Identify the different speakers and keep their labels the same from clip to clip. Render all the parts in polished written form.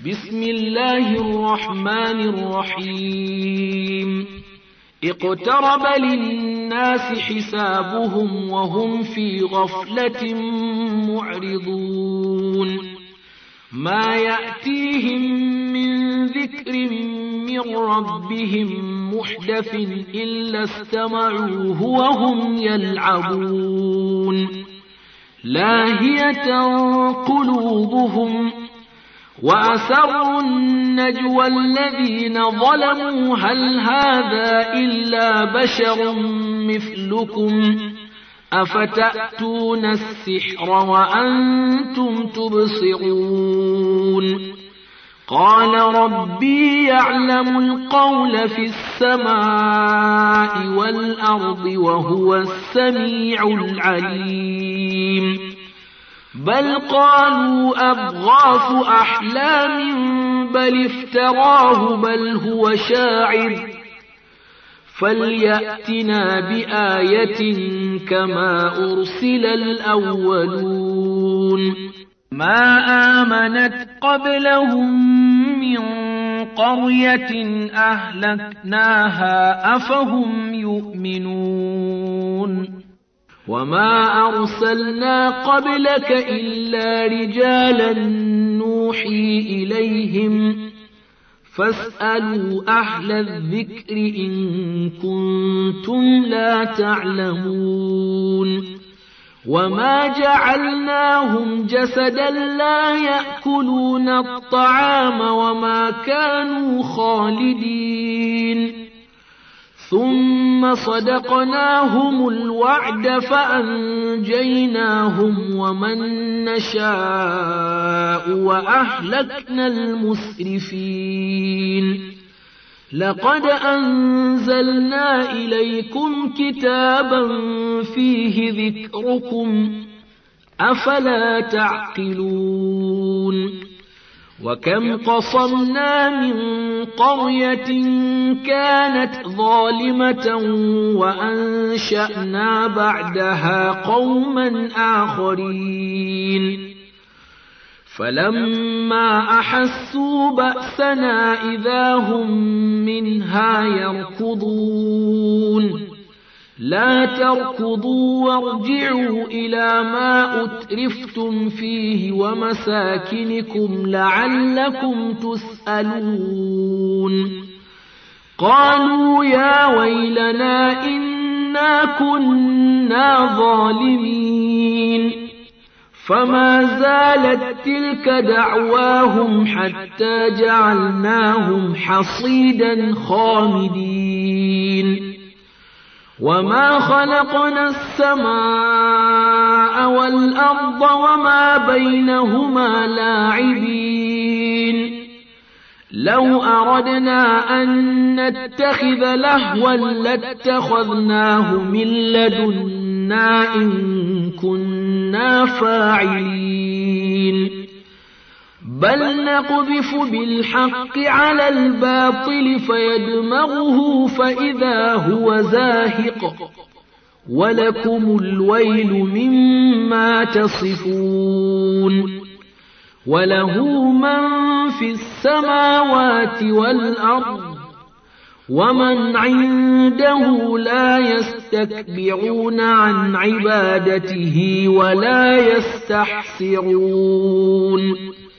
Speaker 1: بسم الله الرحمن الرحيم اقترب للناس حسابهم وهم في غفلة معرضون ما يأتيهم من ذكر من ربهم محدث إلا استمعوه وهم يلعبون لاهية قلوبهم وأسروا النجوى الذين ظلموا هل هذا إلا بشر مثلكم أفتأتون السحر وأنتم تبصرون قال ربي يعلم القول في السماء والأرض وهو السميع العليم بل قالوا أضغاث أحلام بل افتراه بل هو شاعر فليأتنا بآية كما أرسل الأولون ما آمنت قبلهم من قرية أهلكناها أفهم يؤمنون وما أرسلنا قبلك إلا رجالا نوحي إليهم فاسألوا أهل الذكر إن كنتم لا تعلمون وما جعلناهم جسدا لا يأكلون الطعام وما كانوا خالدين ثم صدقناهم الوعد فأنجيناهم ومن نشاء وأهلكنا المسرفين لقد أنزلنا إليكم كتابا فيه ذكركم أفلا تعقلون وكم قصمنا من قرية كانت ظالمة وأنشأنا بعدها قوما آخرين فلما أحسوا بأسنا إذا هم منها يركضون لا تركضوا وارجعوا إلى ما أترفتم فيه ومساكنكم لعلكم تسألون قالوا يا ويلنا إنا كنا ظالمين فما زالت تلك دعواهم حتى جعلناهم حصيدا خامدين وما خلقنا السماء والأرض وما بينهما لاعبين لو أردنا أن نتخذ لهوا لاتخذناه من لدنا إن كنا فاعلين بل نقذف بالحق على الباطل فيدمغه فإذا هو زاهق ولكم الويل مما تصفون وله من في السماوات والأرض ومن عنده لا يستكبرون عن عبادته ولا يستحسرون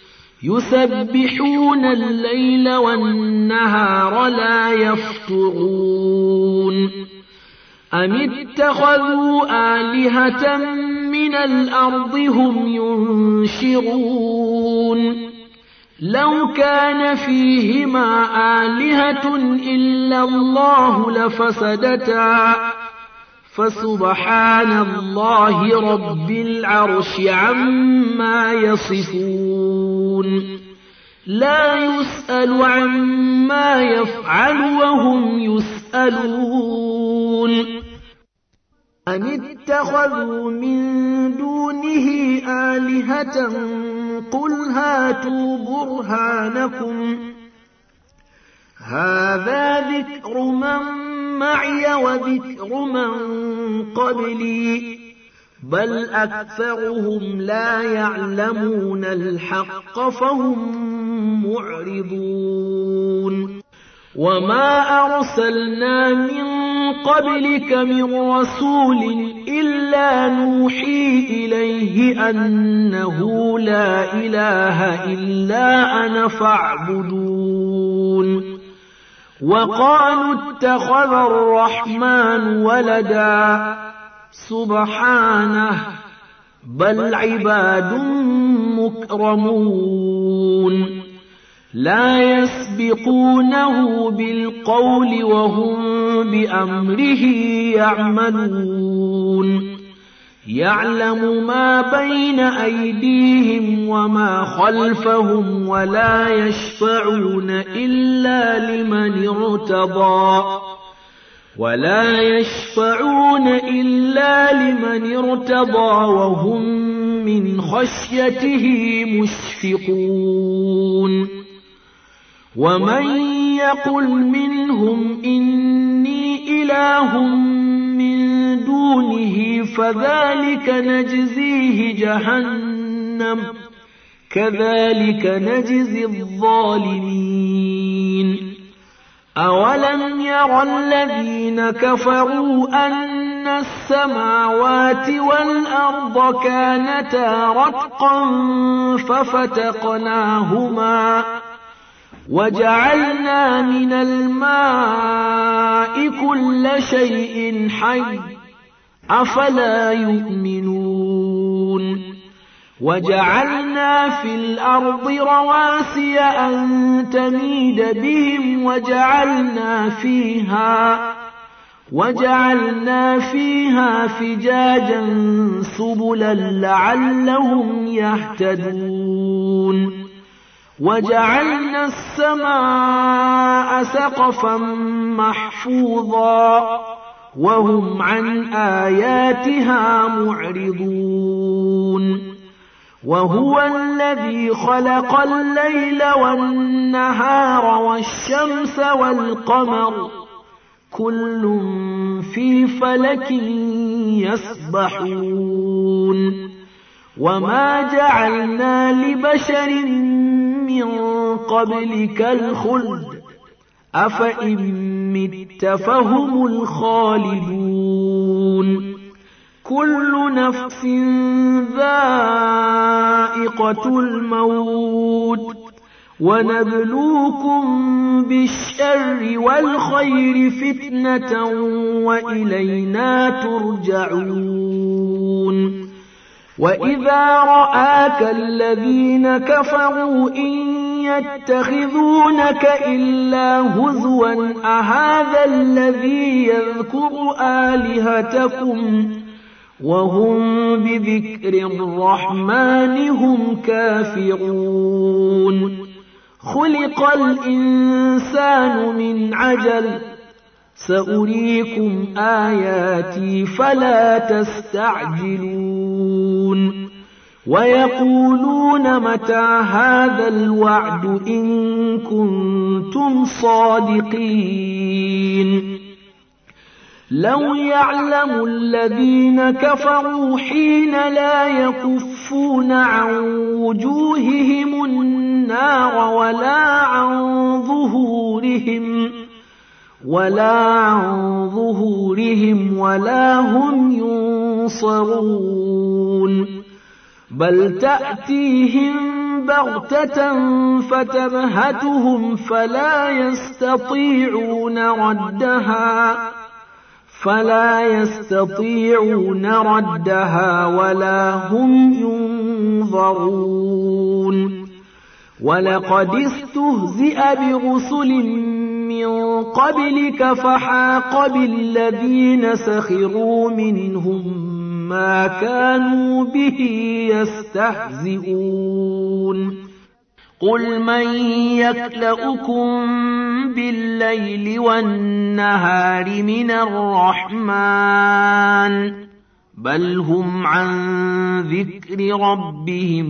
Speaker 1: يسبحون الليل والنهار لا يفترون أم اتخذوا آلهة من الأرض هم ينشرون لو كان فيهما آلهة إلا الله لفسدتا فسبحان الله رب العرش عما يصفون لا يسأل عما يفعل وهم يسألون أم اتخذوا من دونه آلهة قل هاتوا برهانكم هذا ذكر من معي وذكر من قبلي بل أكثرهم لا يعلمون الحق فهم معرضون وما أرسلنا من قبلك من رسول إلا نوحي إليه أنه لا إله إلا أنا فاعبدون وقالوا اتخذ الرحمن ولدا سبحانه بل عباد مكرمون لا يسبقونه بالقول وهم بأمره يعملون يعلم ما بين أيديهم وما خلفهم ولا يشفعون إلا لمن ارتضى وهم من خشيته مشفقون ومن يقل منهم إني إله من دونه فذلك نجزيه جهنم كذلك نجزي الظالمين أولم ير الذين كفروا أن السماوات والأرض كانتا رتقا ففتقناهما وجعلنا من الماء كل شيء حي أفلا يؤمنون وجعلنا في الأرض رواسي أن تميد بهم وجعلنا فيها فجاجا سبلا لعلهم يهتدون وجعلنا السماء سقفا محفوظا وهم عن آياتها معرضون وهو الذي خلق الليل والنهار والشمس والقمر كل في فلك يسبحون وما جعلنا لبشر من قبلك الخلد أفإن مت فهم الخالدون كل نفس ذائقة الموت ونبلوكم بالشر والخير فتنة وإلينا ترجعون وإذا رآك الذين كفروا إن يتخذونك إلا هزوا أهذا الذي يذكر آلهتكم وهم بذكر الرحمن هم كافرون خلق الإنسان من عجل سأريكم آياتي فلا تستعجلون ويقولون متى هذا الوعد إن كنتم صادقين لو يعلم الذين كفروا حين لا يكفون عن وجوههم النار ولا عن ظهورهم ولا هم ينصرون بل تأتيهم بغتة فتبهتهم فلا يستطيعون ردها ولا هم ينظرون ولقد استهزئ برسل من قبلك فحاق بالذين سخروا منهم ما كانوا به يستهزئون قل من يكلؤكم بالليل والنهار من الرحمن بل هم عن ذكر ربهم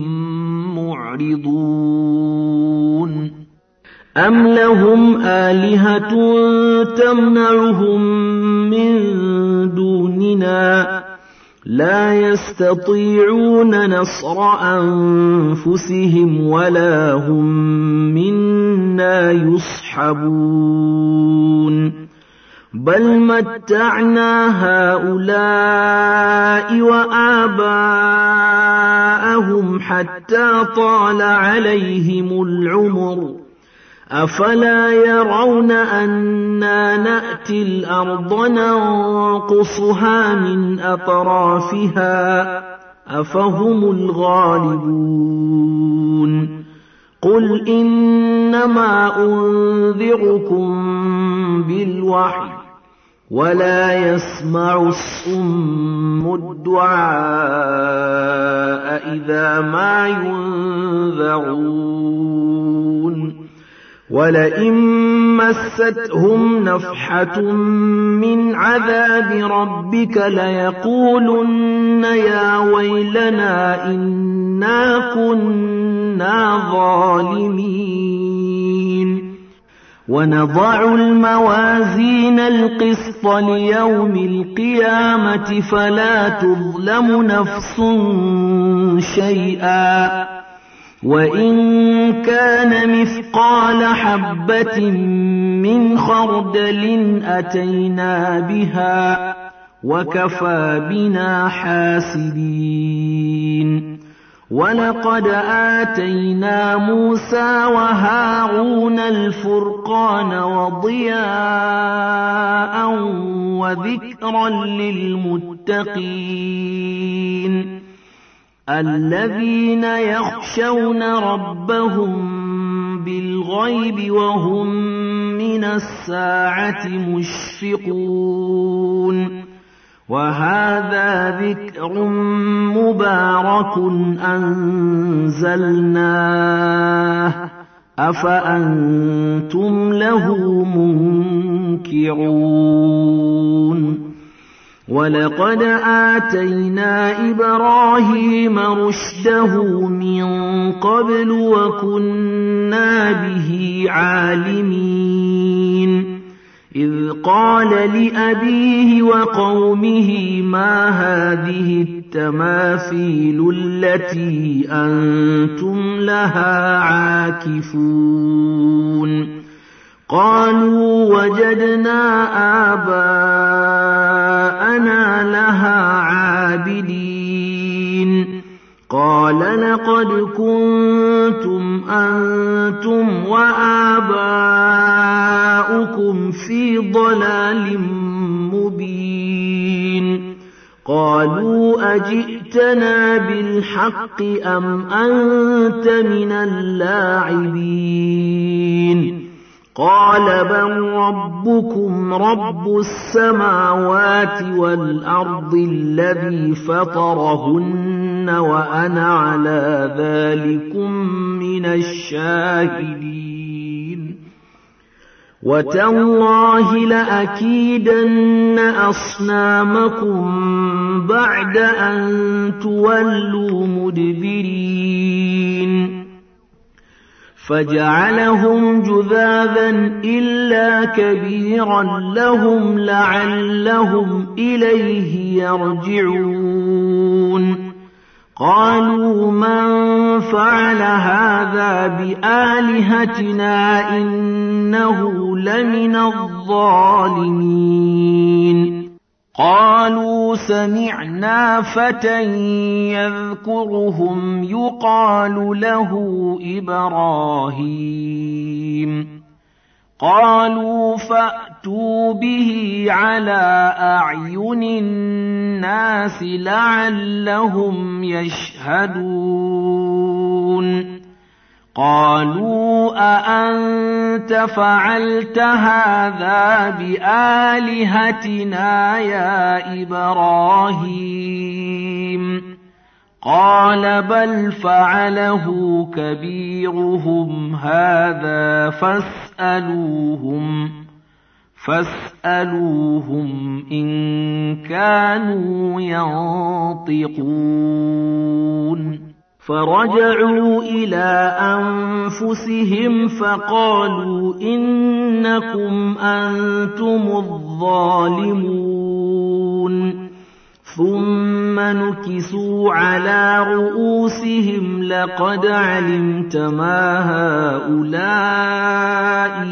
Speaker 1: معرضون أم لهم آلهة تمنعهم من دوننا لا يستطيعون نصر أنفسهم ولا هم منا يصحبون بل متعنا هؤلاء وآباءهم حتى طال عليهم العمر أفلا يرون أنا نأتي الأرض ننقصها من أطرافها أفهم الغالبون قل إنما أنذركم بالوحي ولا يسمع الصم الدعاء إذا ما ينذرون ولئن مستهم نفحة من عذاب ربك ليقولن يا ويلنا إنا كنا ظالمين ونضع الموازين القسط ليوم القيامة فلا تظلم نفس شيئا وإن كان مثقال حبة من خردل أتينا بها وكفى بنا حاسبين ولقد آتينا موسى وهارون الفرقان وضياء وذكرا للمتقين الذين يخشون ربهم بالغيب وهم من الساعة مشفقون وهذا ذكر مبارك أنزلناه أفأنتم له منكرون ولقد آتينا إبراهيم رشده من قبل وكنا به عالمين إذ قال لأبيه وقومه ما هذه التماثيل التي أنتم لها عاكفون قالوا وجدنا آباءنا لها عابدين قال لقد كنتم أنتم وآباؤكم في ضلال مبين قالوا أجئتنا بالحق أم أنت من اللاعبين قال بل ربكم رب السماوات والأرض الذي فطرهن وأنا على ذلكم من الشاهدين وتالله لأكيدن أصنامكم بعد أن تولوا مدبرين فجعلهم جذاذا إلا كبيرا لهم لعلهم إليه يرجعون قالوا من فعل هذا بآلهتنا إنه لمن الظالمين قالوا سمعنا فتى يذكرهم يقال له إبراهيم قالوا فأتوا به على أعين الناس لعلهم يشهدون قالوا أأنت فعلت هذا بآلهتنا يا إبراهيم قال بل فعله كبيرهم هذا فاسألوهم إن كانوا ينطقون فرجعوا إلى أنفسهم فقالوا إنكم أنتم الظالمون ثم نكسوا على رؤوسهم لقد علمت ما هؤلاء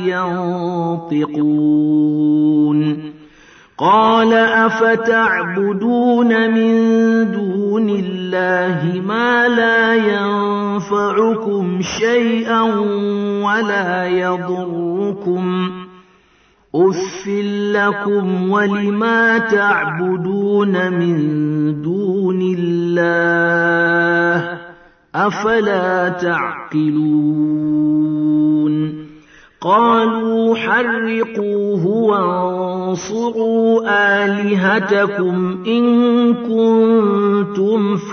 Speaker 1: ينطقون قال أفتعبدون من دون الله ما لا ينفعكم شيئا ولا يضركم أُفٍّ لكم ولما تعبدون من دون الله أفلا تعقلون قالوا حرقوه وانصروا آلهتكم إن كنتم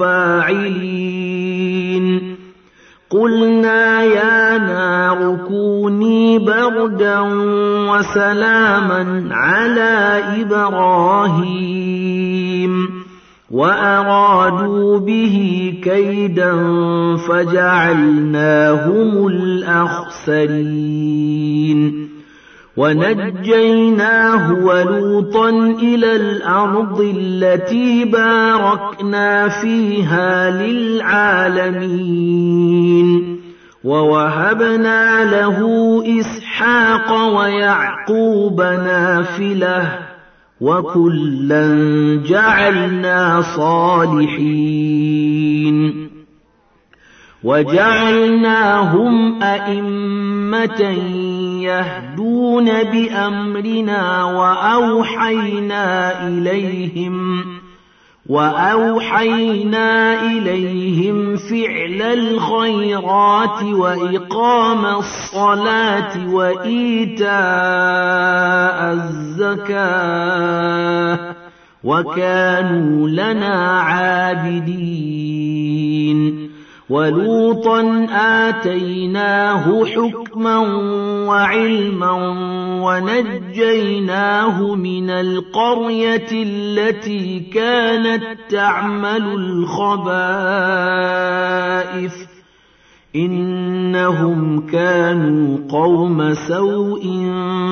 Speaker 1: فاعلين قلنا يا نار كوني بردا وسلاما على إبراهيم وأرادوا به كيدا فجعلناهم الأخسرين ونجيناه ولوطا إلى الأرض التي باركنا فيها للعالمين ووهبنا له إسحاق ويعقوب نافلة وكلا جعلنا صالحين وجعلناهم أئمة يهدون بأمرنا وأوحينا إليهم فعل الخيرات وإقام الصلاة وإيتاء الزكاة وكانوا لنا عابدين ولوطا آتيناه حكما وعلما ونجيناه من القرية التي كانت تعمل الخبائث إنهم كانوا قوم سوء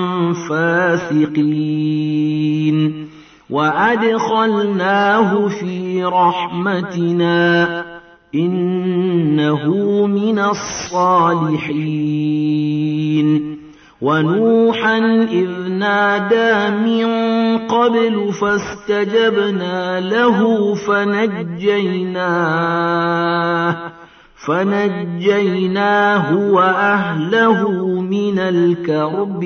Speaker 1: فاسقين وأدخلناه في رحمتنا إنه من الصالحين ونوحا إذ نادى من قبل فاستجبنا له فنجيناه وأهله من الكرب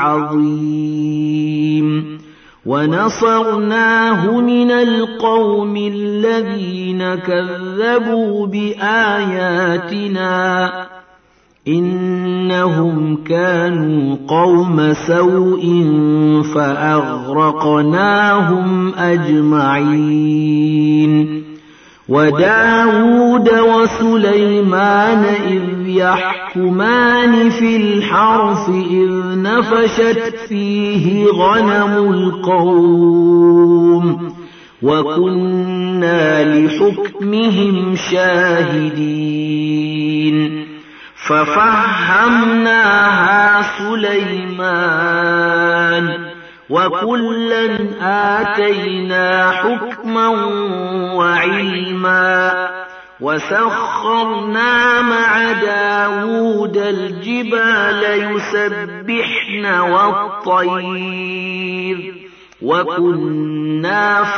Speaker 1: العظيم ونصرناه من القوم الذين كذبوا بآياتنا إنهم كانوا قوم سوء فأغرقناهم أجمعين وداود وسليمان إذ يحكمان في الحرث إذ نفشت فيه غنم القوم وكنا لحكمهم شاهدين ففهمناها سليمان وكلا آتينا حكما وعلما وسخرنا مع داود الجبال يسبحن والطير وكنا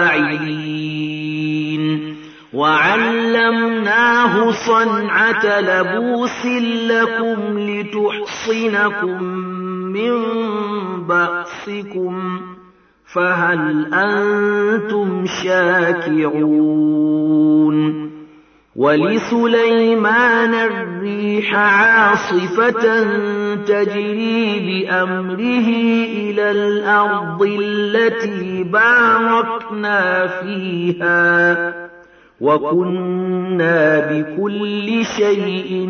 Speaker 1: فاعلين وعلمناه صنعة لبوس لكم لتحصنكم من بأسكم فهل أنتم شاكرون ولسليمان الريح عاصفة تجري بأمره إلى الأرض التي باركنا فيها وكنا بكل شيء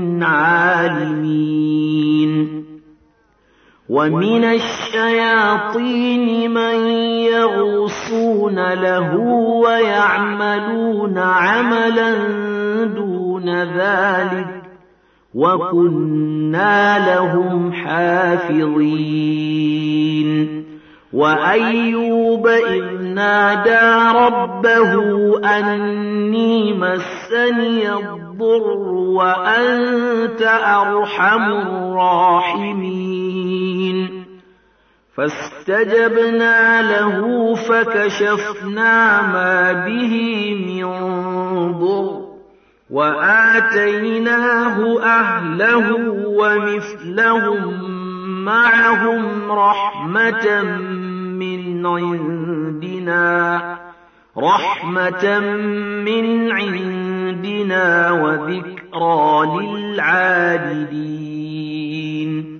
Speaker 1: عالمين ومن الشياطين من يغوصون له ويعملون عملا دون ذلك وكنا لهم حافظين وأيوب إذ نادى ربه أني مسني الضر وأنت أرحم الراحمين فاستجبنا له فكشفنا ما به من ضر وآتيناه أهله ومثلهم معهم رحمة من عندنا وذكرى للعابدين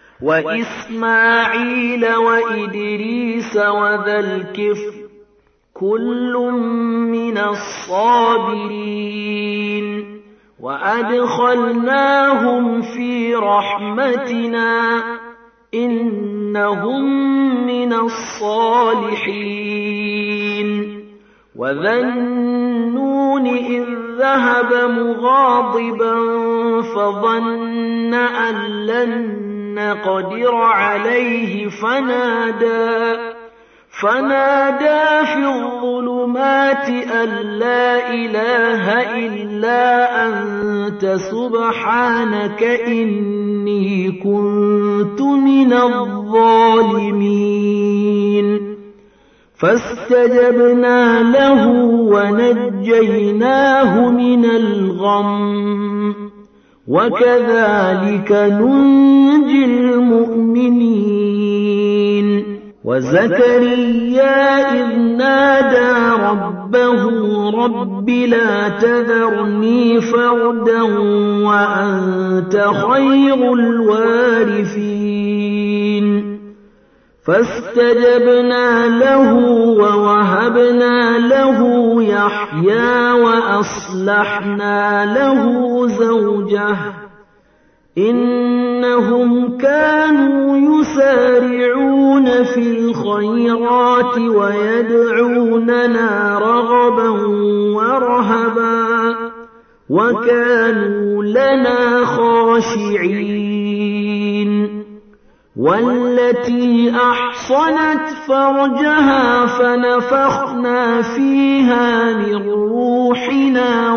Speaker 1: وإسماعيل وإدريس وذا الكفل كل من الصابرين وأدخلناهم في رحمتنا إنهم من الصالحين وذا النون إذ ذهب مغاضبا فظن أن لن نقدر عليه فنادى في الظلمات أن لا إله إلا أنت سبحانك إني كنت من الظالمين فاستجبنا له ونجيناه من الغم وكذلك ننجي المؤمنين وزكريا إذ نادى ربه رب لا تذرني فردا وأنت خير الوارثين فاستجبنا له ووهبنا له يحيى وأصلحنا له زوجه إنهم كانوا يسارعون في الخيرات ويدعوننا رغبا ورهبا وكانوا لنا خاشعين والتي أحصنت فرجها فنفخنا فيها من روحنا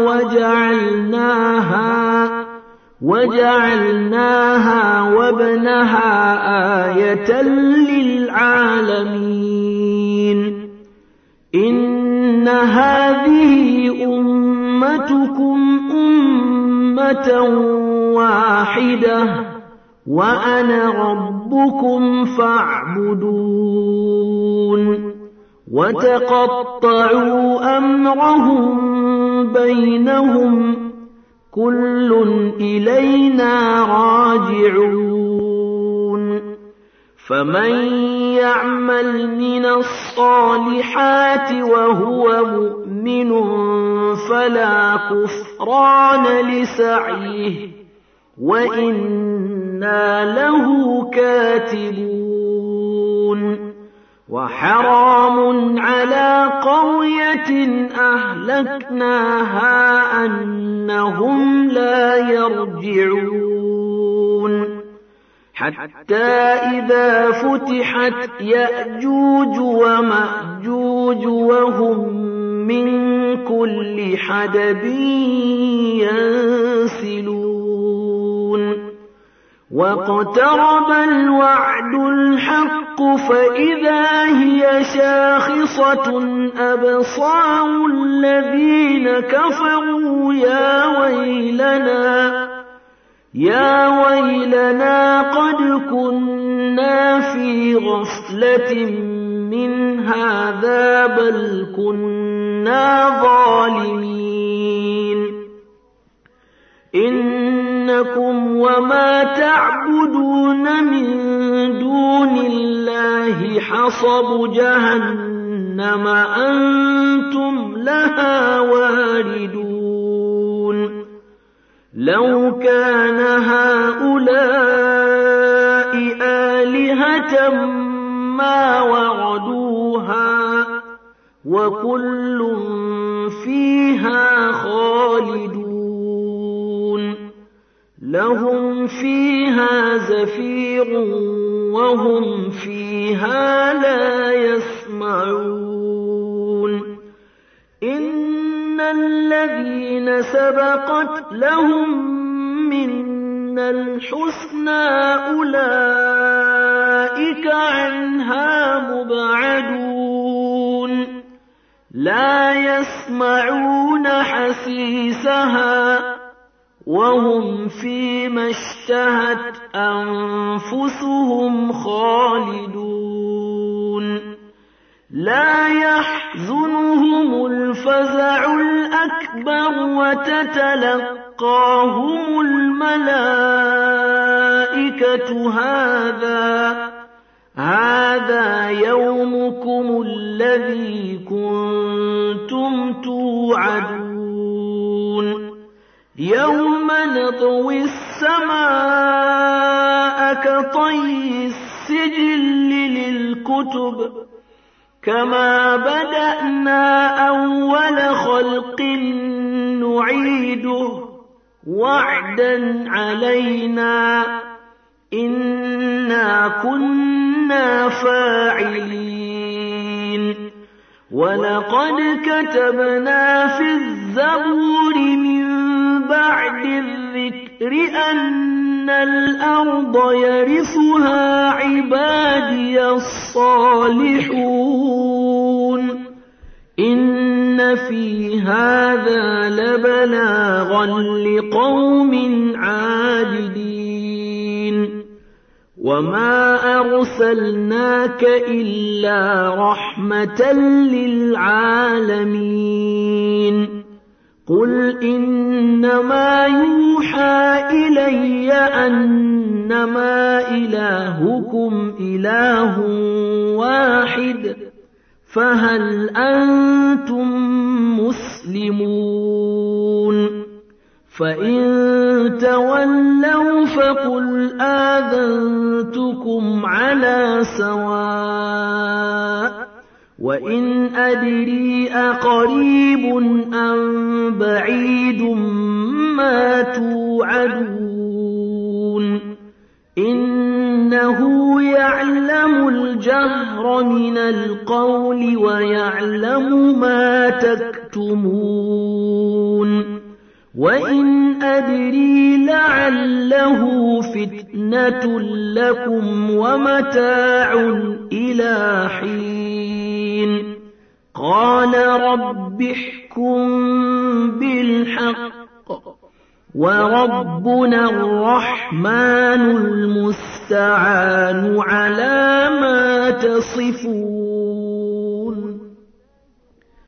Speaker 1: وجعلناها وابنها آية للعالمين إن هذه أمتكم أمة واحدة وأنا ربكم فاعبدون وتقطعوا أمرهم بينهم كل إلينا راجعون فمن يعمل من الصالحات وهو مؤمن فلا كفران لسعيه وإنا له كاتبون وحرام على قرية أهلكناها أنهم لا يرجعون حتى إذا فتحت يأجوج ومأجوج وهم من كل حدب ينسلون واقترب الوعد الحق فإذا هي شاخصة أبصار الذين كفروا يا ويلنا قد كنا في غفلة من هذا بل كنا ظالمين إنكم وما تعبدون من دون الله حصب جهنم أنتم لها واردون لو كان هؤلاء آلهة ما وردوها وكل فيها خالدون لهم فيها زفير وهم فيها لا يسمعون الذين سبقت لهم منا الحسنى أولئك عنها مبعدون لا يسمعون حسيسها وهم فيما اشتهت أنفسهم خالدون لا يحزنهم الفزع الأكبر وتتلقاهم الملائكة هذا يومكم الذي كنتم توعدون يوم نطوي السماء كطي السجل للكتب كما بدأنا أول خلق نعيده وعدا علينا إنا كنا فاعلين ولقد كتبنا في الزبور من بعد الذكر أن الأرض يرثها عبادي الصالحون إن في هذا لبلاغا لقوم عابدين وما أرسلناك إلا رحمة للعالمين قل إنما يوحى إلي أنما إلهكم إله واحد فهل أنتم مسلمون فإن تولوا فقل آذنتكم على سواء وإن أدري أقريب أم بعيد ما توعدون إنه يعلم الجهر من القول ويعلم ما تكتمون وإن أدري لعله فتنة لكم ومتاع إلى حين قال رب احكم بالحق وربنا الرحمن المستعان على ما تصفون